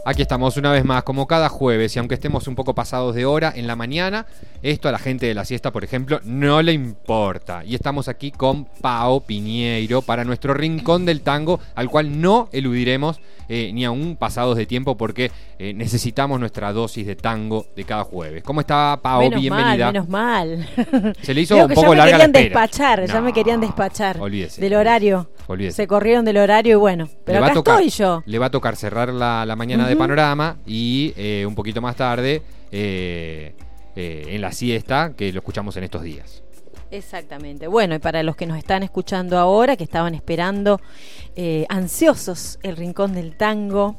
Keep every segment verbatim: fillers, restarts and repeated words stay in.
Aquí estamos una vez más, como cada jueves, y aunque estemos un poco pasados de hora en la mañana, esto a la gente de la siesta, por ejemplo, no le importa. Y estamos aquí con Pao Piñeiro para nuestro Rincón del Tango, al cual no eludiremos eh, ni aún pasados de tiempo, porque eh, necesitamos nuestra dosis de tango de cada jueves. ¿Cómo está, Pao? Menos Bienvenida. Mal, menos mal. Se le hizo Digo un que poco ya me larga la querían espera. despachar, ya No, me querían despachar olvídese, del olvídese, horario. olvídese. Se corrieron del horario y bueno, pero Le va acá a tocar, estoy yo. Le va a tocar cerrar la, la mañana de Panorama y eh, un poquito más tarde eh, eh, en la siesta, que lo escuchamos en estos días. Exactamente. Bueno, y para los que nos están escuchando ahora, que estaban esperando eh, ansiosos el Rincón del Tango,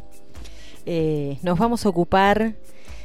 eh, nos vamos a ocupar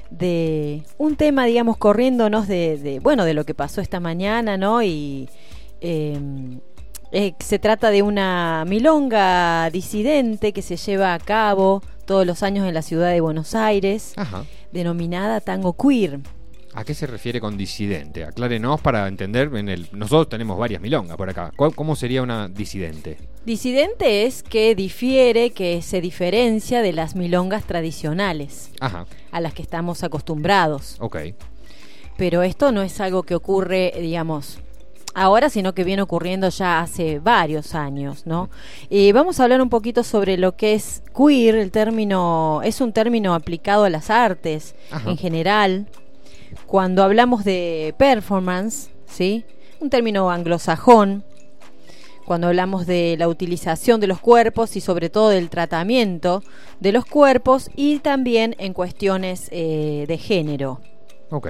de un tema, digamos, corriéndonos de, de bueno, de lo que pasó esta mañana, ¿no? Y eh, eh, se trata de una milonga disidente que se lleva a cabo todos los años en la ciudad de Buenos Aires, Ajá. denominada Tango Queer. ¿A qué se refiere con disidente? Aclárenos para entender. En el, nosotros tenemos varias milongas por acá. ¿Cómo sería una disidente? Disidente es que difiere, que se diferencia de las milongas tradicionales, Ajá. a las que estamos acostumbrados. Ok. Pero esto no es algo que ocurre, digamos, ahora, sino que viene ocurriendo ya hace varios años, ¿no? Y vamos a hablar un poquito sobre lo que es queer. El término es un término aplicado a las artes. Ajá. En general. Cuando hablamos de performance, ¿sí? Un término anglosajón. Cuando hablamos de la utilización de los cuerpos y sobre todo del tratamiento de los cuerpos, y también en cuestiones eh, de género. Ok.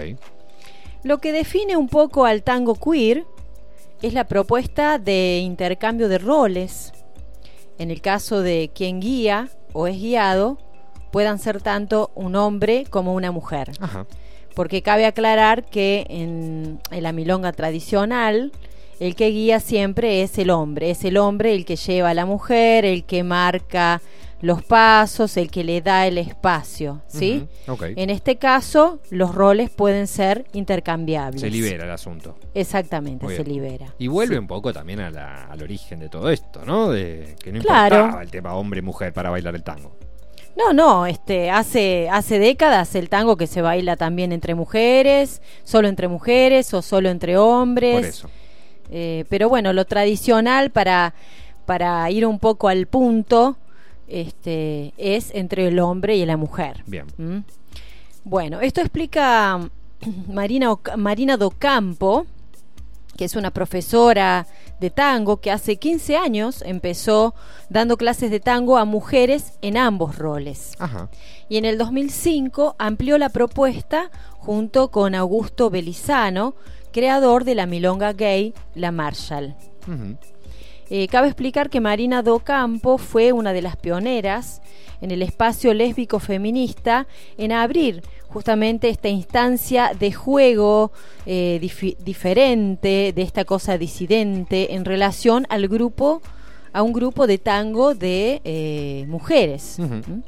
Lo que define un poco al tango queer es la propuesta de intercambio de roles. En el caso de quien guía o es guiado, puedan ser tanto un hombre como una mujer. Ajá. Porque cabe aclarar que en, en la milonga tradicional, el que guía siempre es el hombre. Es el hombre el que lleva a la mujer, el que marca los pasos, el que le da el espacio, ¿sí? Uh-huh. Okay. En este caso, los roles pueden ser intercambiables. Se libera el asunto. Exactamente, se libera. Y vuelve sí. un poco también a la, al origen de todo esto, ¿no? De que no claro. importaba el tema hombre-mujer para bailar el tango. No, no, este, hace, hace décadas el tango que se baila también entre mujeres, solo entre mujeres o solo entre hombres. Por eso. Eh, pero bueno, lo tradicional para, para ir un poco al punto, este, es entre el hombre y la mujer. Bien. ¿Mm? Bueno, esto explica Marina, Marina Docampo, que es una profesora de tango que hace quince años empezó dando clases de tango a mujeres en ambos roles. Ajá. Y en el dos mil cinco amplió la propuesta junto con Augusto Belizano, creador de la milonga gay La Marshall. Uh-huh. Eh, cabe explicar que Marina Docampo fue una de las pioneras en el espacio lésbico feminista en abrir justamente esta instancia de juego eh, dif- diferente, de esta cosa disidente en relación al grupo, a un grupo de tango de eh, mujeres. Uh-huh. ¿Mm?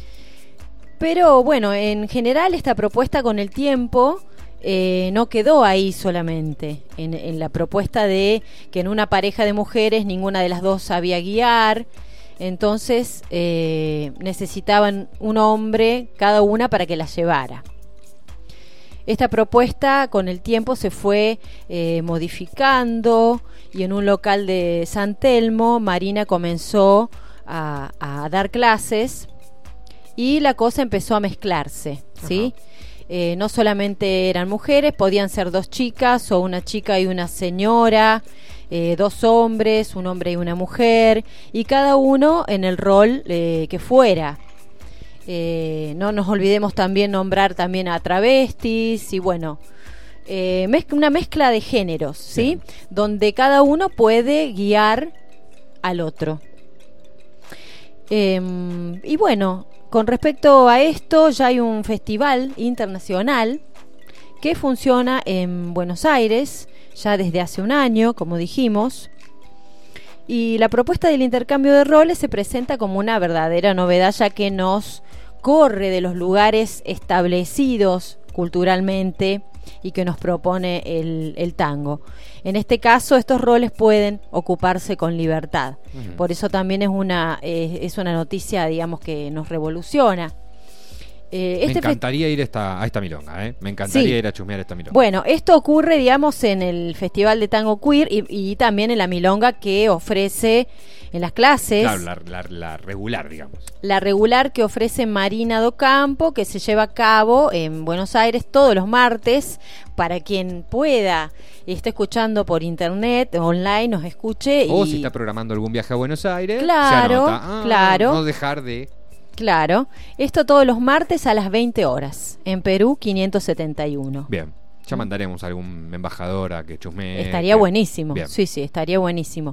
Pero bueno, en general esta propuesta con el tiempo eh, no quedó ahí solamente, en, en la propuesta de que en una pareja de mujeres ninguna de las dos sabía guiar. Entonces eh, necesitaban un hombre cada una para que la llevara. Esta propuesta con el tiempo se fue eh, modificando y en un local de San Telmo Marina comenzó a, a dar clases y la cosa empezó a mezclarse, ¿sí? Eh, no solamente eran mujeres, podían ser dos chicas o una chica y una señora. Eh, dos hombres, un hombre y una mujer, y cada uno en el rol eh, que fuera. Eh, no nos olvidemos también nombrar también a travestis y bueno, eh, mezc- una mezcla de géneros, ¿sí? Sí. Donde cada uno puede guiar al otro. Eh, y bueno, con respecto a esto, ya hay un festival internacional que funciona en Buenos Aires ya desde hace un año, como dijimos, y la propuesta del intercambio de roles se presenta como una verdadera novedad, ya que nos corre de los lugares establecidos culturalmente y que nos propone el, el tango. En este caso, estos roles pueden ocuparse con libertad. Uh-huh. Por eso también es una, eh, es una noticia, digamos, que nos revoluciona. Eh, Me este encantaría fe- ir a esta, a esta milonga, ¿eh? Me encantaría sí. ir a chusmear esta milonga. Bueno, esto ocurre, digamos, en el Festival de Tango Queer y, y también en la milonga que ofrece en las clases. Claro, la, la, la regular, digamos. La regular que ofrece Marina do Campo, que se lleva a cabo en Buenos Aires todos los martes. Para quien pueda y esté escuchando por internet, online, nos escuche. O y... si está programando algún viaje a Buenos Aires, claro, se anota. Ah, claro. No dejar de... Claro, esto todos los martes a las veinte horas, en Perú quinientos setenta y uno. Bien, ya mandaremos a algún embajador a que chusmee. Estaría que... buenísimo, Bien. sí, sí, estaría buenísimo.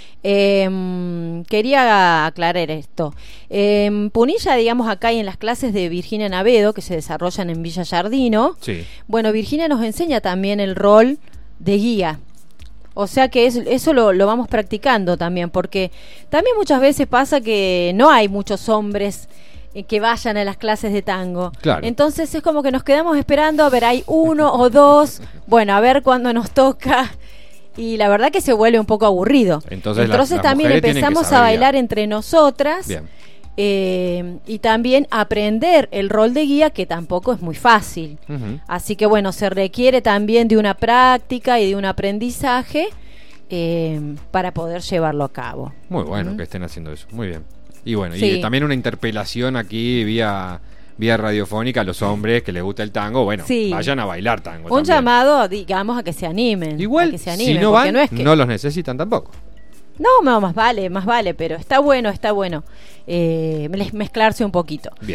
Eh, quería aclarar esto. En eh, Punilla, digamos, acá y en las clases de Virginia Navedo, que se desarrollan en Villa Yardino, sí. Bueno, Virginia nos enseña también el rol de guía. O sea que es, eso lo, lo vamos practicando también, porque también muchas veces pasa que no hay muchos hombres eh, que vayan a las clases de tango. Claro. Entonces es como que nos quedamos esperando, a ver, hay uno o dos, bueno, a ver cuándo nos toca. Y la verdad que se vuelve un poco aburrido. Entonces, Entonces las, las también empezamos a bailar entre nosotras. Bien. Eh, y también aprender el rol de guía, que tampoco es muy fácil. Uh-huh. Así que bueno, se requiere también de una práctica y de un aprendizaje eh, para poder llevarlo a cabo. Muy bueno uh-huh. que estén haciendo eso, muy bien. Y bueno, sí. y también una interpelación aquí vía vía radiofónica a los hombres que les gusta el tango, bueno, sí. vayan a bailar tango. Un también. llamado, digamos, a que se animen. Igual, a que se animen, si no van, no, es que... no los necesitan tampoco. No, no, más vale, más vale, pero está bueno, está bueno eh, mezclarse un poquito. Bien.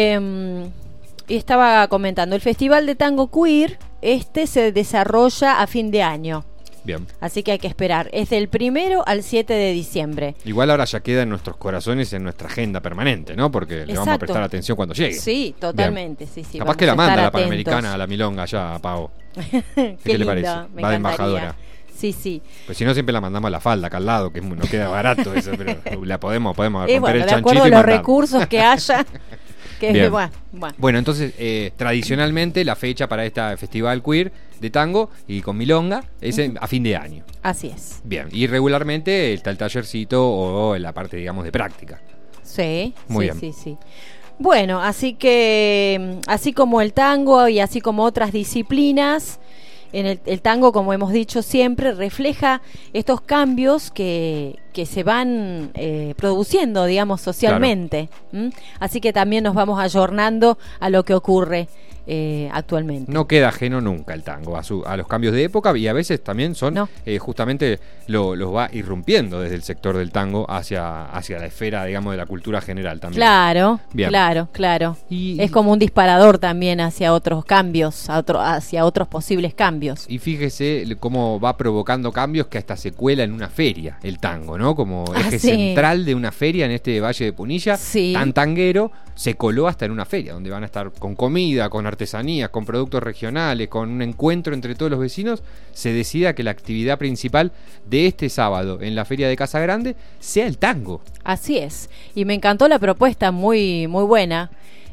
Eh, y estaba comentando, el Festival de Tango Queer, este se desarrolla a fin de año. Bien. Así que hay que esperar. Es del primero al siete de diciembre. Igual ahora ya queda en nuestros corazones, en nuestra agenda permanente, ¿no? Porque Exacto. le vamos a prestar atención cuando llegue. Sí, totalmente. Sí, sí, capaz que la manda la Panamericana a la milonga allá, a Pau. Qué, ¿Qué lindo, le parece? Me Va de encantaría. embajadora. Sí, sí. Pues si no, siempre la mandamos a la falda, acá al lado, que no queda barato eso, pero la podemos, podemos romper eh, bueno, el de chanchito acuerdo a y los mandar. recursos que haya. Que Bien. Es, bueno, bueno. bueno, entonces, eh, tradicionalmente la fecha para este festival queer de tango y con milonga es en, a fin de año. Así es. Bien, y regularmente está el tallercito o la parte, digamos, de práctica. Sí, Muy sí, bien. sí, sí. Bueno, así que, así como el tango y así como otras disciplinas, en el, el tango, como hemos dicho siempre, refleja estos cambios que, que se van eh, produciendo, digamos, socialmente. Claro. ¿Mm? Así que también nos vamos ayornando a lo que ocurre eh, actualmente. No queda ajeno nunca el tango a, su, a los cambios de época y a veces también son no. eh, justamente lo, los va irrumpiendo desde el sector del tango hacia, hacia la esfera, digamos, de la cultura general también. Claro, Bien. claro, claro. Y, es como un disparador también hacia otros cambios, a otro, hacia otros posibles cambios. Y fíjese cómo va provocando cambios que hasta se cuela en una feria el tango, ¿no? Como eje ah, sí. central de una feria en este Valle de Punilla, sí. tan tanguero, se coló hasta en una feria, donde van a estar con comida, con artesanías, con productos regionales, con un encuentro entre todos los vecinos. Se decida que la actividad principal de este sábado en la feria de Casa Grande sea el tango. Así es, y me encantó la propuesta, muy, muy buena,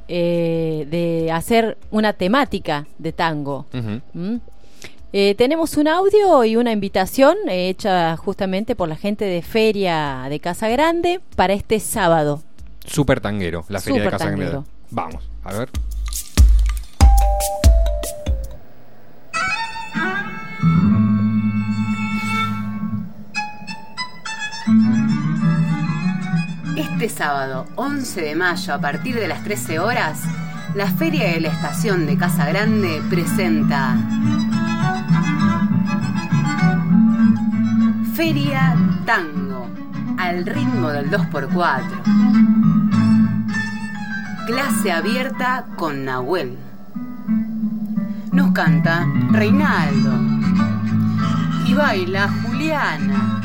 eh, de hacer una temática de tango. Uh-huh. ¿Mm? Eh, tenemos un audio y una invitación eh, hecha justamente por la gente de Feria de Casa Grande para este sábado. Super tanguero, la Feria Super de Casa tanguero. Grande. Vamos, a ver. Este sábado, once de mayo, a partir de las trece horas, la Feria de la Estación de Casa Grande presenta Feria Tango, al ritmo del dos por cuatro. Clase abierta con Nahuel. Nos canta Reinaldo y baila Juliana.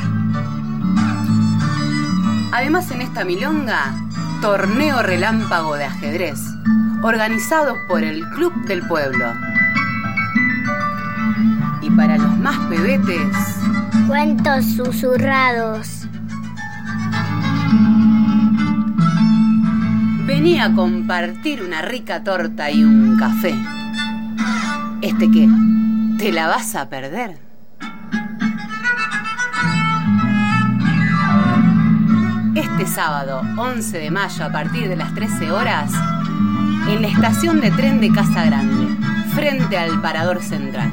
Además, en esta milonga, torneo relámpago de ajedrez, organizado por el Club del Pueblo. Y para los más pebetes, cuentos susurrados. Vení a compartir una rica torta y un café. ¿Este qué? ¿Te la vas a perder? Este sábado, once de mayo, a partir de las trece horas, en la estación de tren de Casa Grande, frente al Parador Central.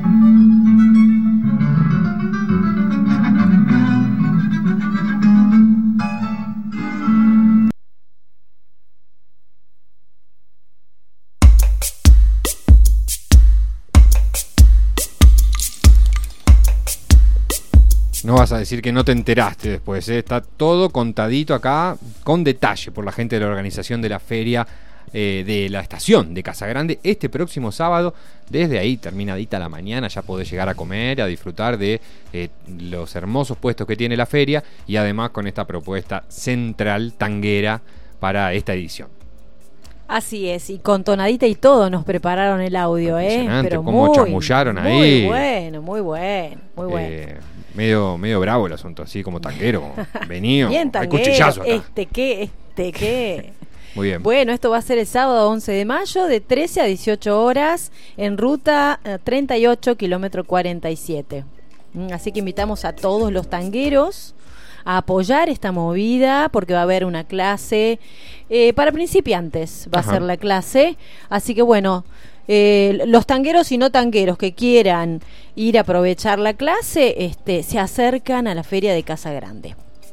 No vas a decir que no te enteraste después, ¿eh? Está todo contadito acá, con detalle, por la gente de la organización de la feria eh, de la estación de Casa Grande. Este próximo sábado, desde ahí, terminadita la mañana, ya podés llegar a comer, a disfrutar de eh, los hermosos puestos que tiene la feria, y además con esta propuesta central tanguera para esta edición. Así es, y con tonadita y todo nos prepararon el audio, ¿eh? Pero cómo muy, chamullaron ahí. Muy bueno, muy bueno, muy bueno. Eh, medio, medio bravo el asunto, así como tanguero, como venido. Bien Hay tanguero, cuchillazo acá. este qué, este qué. Muy bien. Bueno, esto va a ser el sábado once de mayo de trece a dieciocho horas en ruta eh, treinta y ocho, kilómetro cuarenta y siete. Mm, Así que invitamos a todos los tangueros a apoyar esta movida, porque va a haber una clase eh, para principiantes, va Ajá. a ser la clase, así que bueno, eh, los tangueros y no tangueros que quieran ir a aprovechar la clase, este, se acercan a la feria de Casa Grande.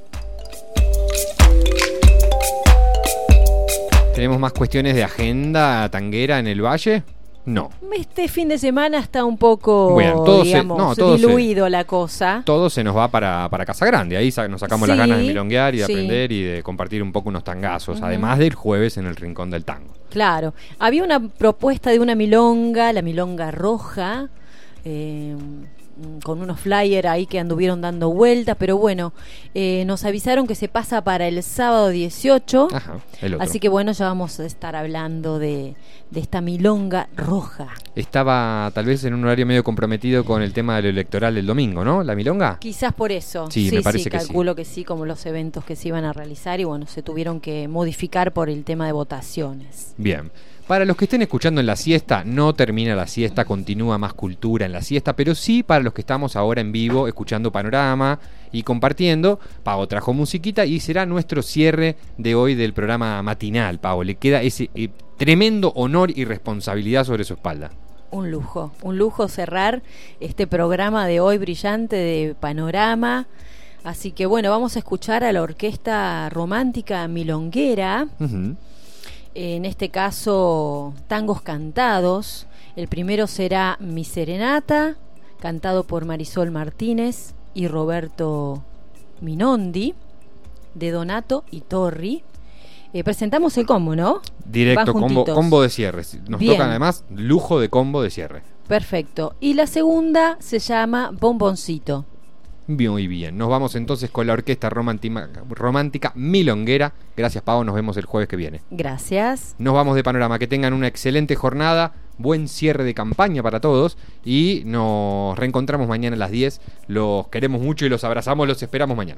¿Tenemos más cuestiones de agenda tanguera en el Valle? No. Este fin de semana está un poco, Bueno, todo se- digamos, no, todo diluido la cosa. Todo se nos va para, para Casa Grande. Ahí sa- nos sacamos Sí, las ganas de milonguear y de sí. aprender y de compartir un poco unos tangazos. Ujú. Además del jueves en el Rincón del Tango. Claro, había una propuesta de una milonga, la milonga roja, eh, con unos flyers ahí que anduvieron dando vueltas, pero bueno, eh, nos avisaron que se pasa para el sábado dieciocho, Ajá, el otro. así que bueno, ya vamos a estar hablando de, de esta milonga roja. Estaba tal vez en un horario medio comprometido con el tema del electoral del domingo, ¿no? ¿La milonga? Quizás por eso. Sí, me parece que sí. calculo que sí, como los eventos que se iban a realizar y bueno, se tuvieron que modificar por el tema de votaciones. Bien. Para los que estén escuchando en la siesta, no termina la siesta, continúa Más Cultura en la siesta, pero sí para los que estamos ahora en vivo escuchando Panorama y compartiendo, Pau trajo musiquita y será nuestro cierre de hoy del programa matinal. Pau, le queda ese eh, tremendo honor y responsabilidad sobre su espalda. Un lujo, un lujo cerrar este programa de hoy brillante de Panorama. Así que bueno, vamos a escuchar a la Orquesta Romántica Milonguera. Uh-huh. En este caso, tangos cantados. El primero será Mi Serenata, cantado por Marisol Martínez y Roberto Minondi, de Donato y Torri. Eh, presentamos el combo, ¿no? Directo, Van combo, juntitos. combo de cierre. Nos Bien. tocan además lujo de combo de cierre. Perfecto. Y la segunda se llama Bomboncito. Muy bien, nos vamos entonces con la Orquesta Romántica, Romántica Milonguera. Gracias, Pau, nos vemos el jueves que viene. Gracias. Nos vamos de Panorama, que tengan una excelente jornada, buen cierre de campaña para todos y nos reencontramos mañana a las diez. Los queremos mucho y los abrazamos, los esperamos mañana.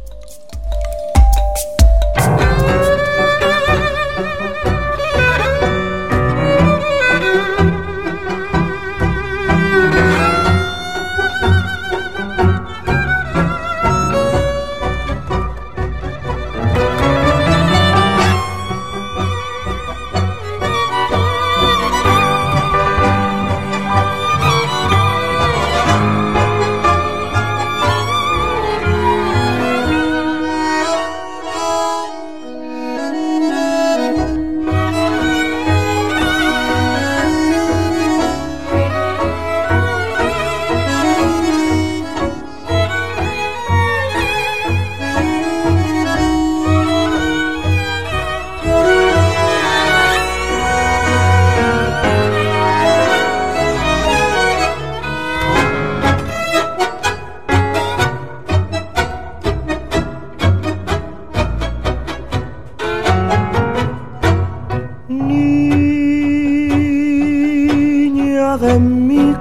De mi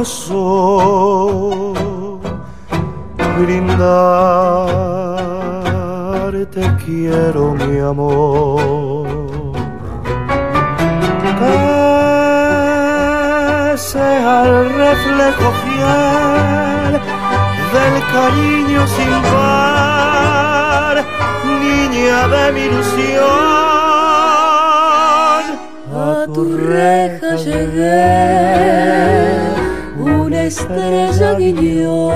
corazón, brindarte quiero mi amor, que sea el reflejo fiel del cariño sin par, niña de mi ilusión. tu reja llegué, una estrella guiñó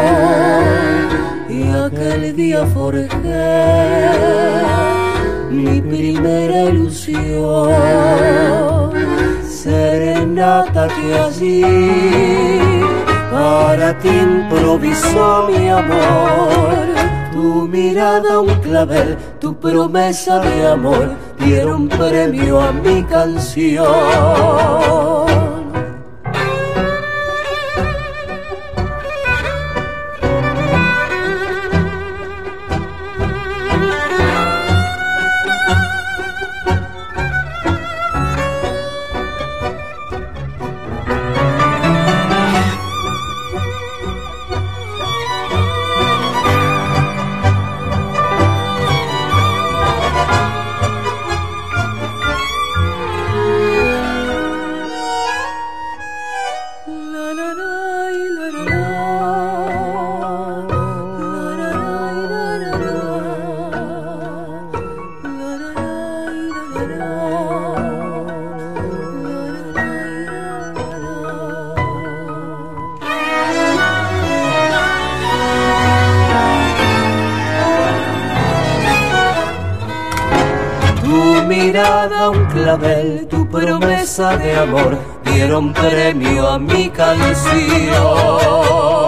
y aquel día forjé mi primera ilusión. Serenata que allí para ti improvisó mi amor. Tu mirada un clavel, tu promesa de amor dieron premio a mi canción. Un clavel, tu promesa de amor dieron premio a mi canción.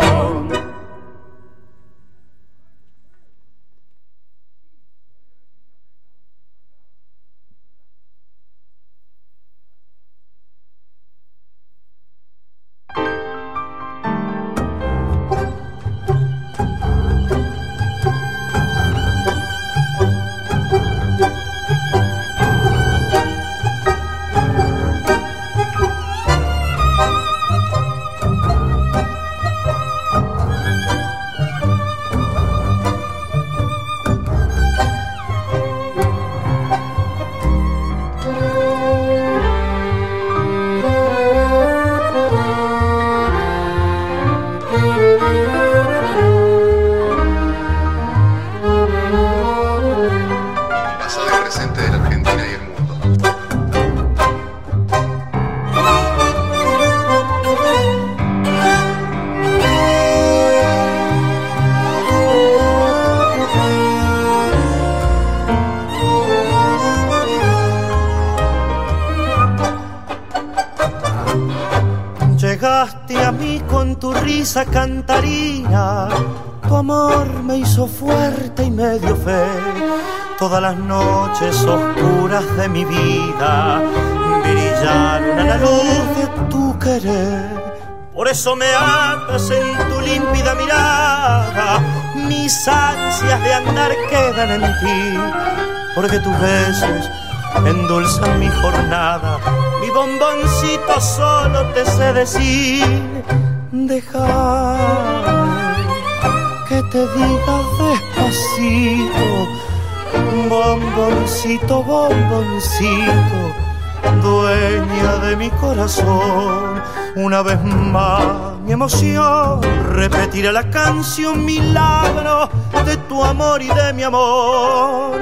Llegaste a mí con tu risa cantarina, tu amor me hizo fuerte y me dio fe. Todas las noches oscuras de mi vida brillaron a la luz de tu querer. Por eso me atas en tu límpida mirada, mis ansias de andar quedan en ti, porque tus besos endulzan mi jornada. Mi bomboncito solo te sé decir, déjame que te diga despacito, bomboncito, bomboncito, dueña de mi corazón. Una vez más mi emoción repetirá la canción milagro de tu amor y de mi amor.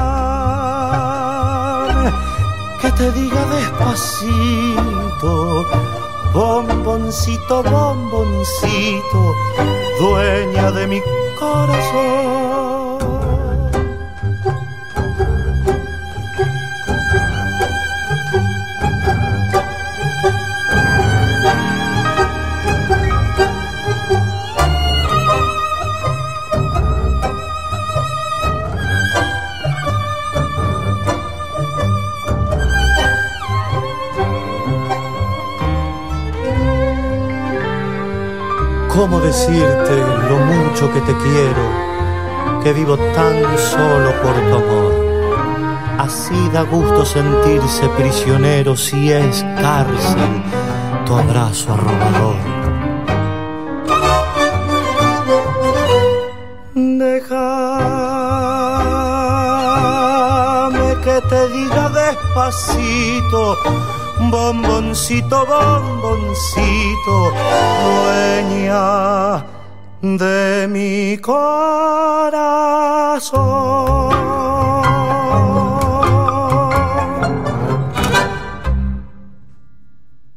Déjame que te diga despacito, bomboncito, bomboncito, dueña de mi corazón. ¿Cómo decirte lo mucho que te quiero, que vivo tan solo por tu amor? Así da gusto sentirse prisionero si es cárcel tu abrazo arrobador. Déjame que te diga despacito, bomboncito, bomboncito, dueña de mi corazón.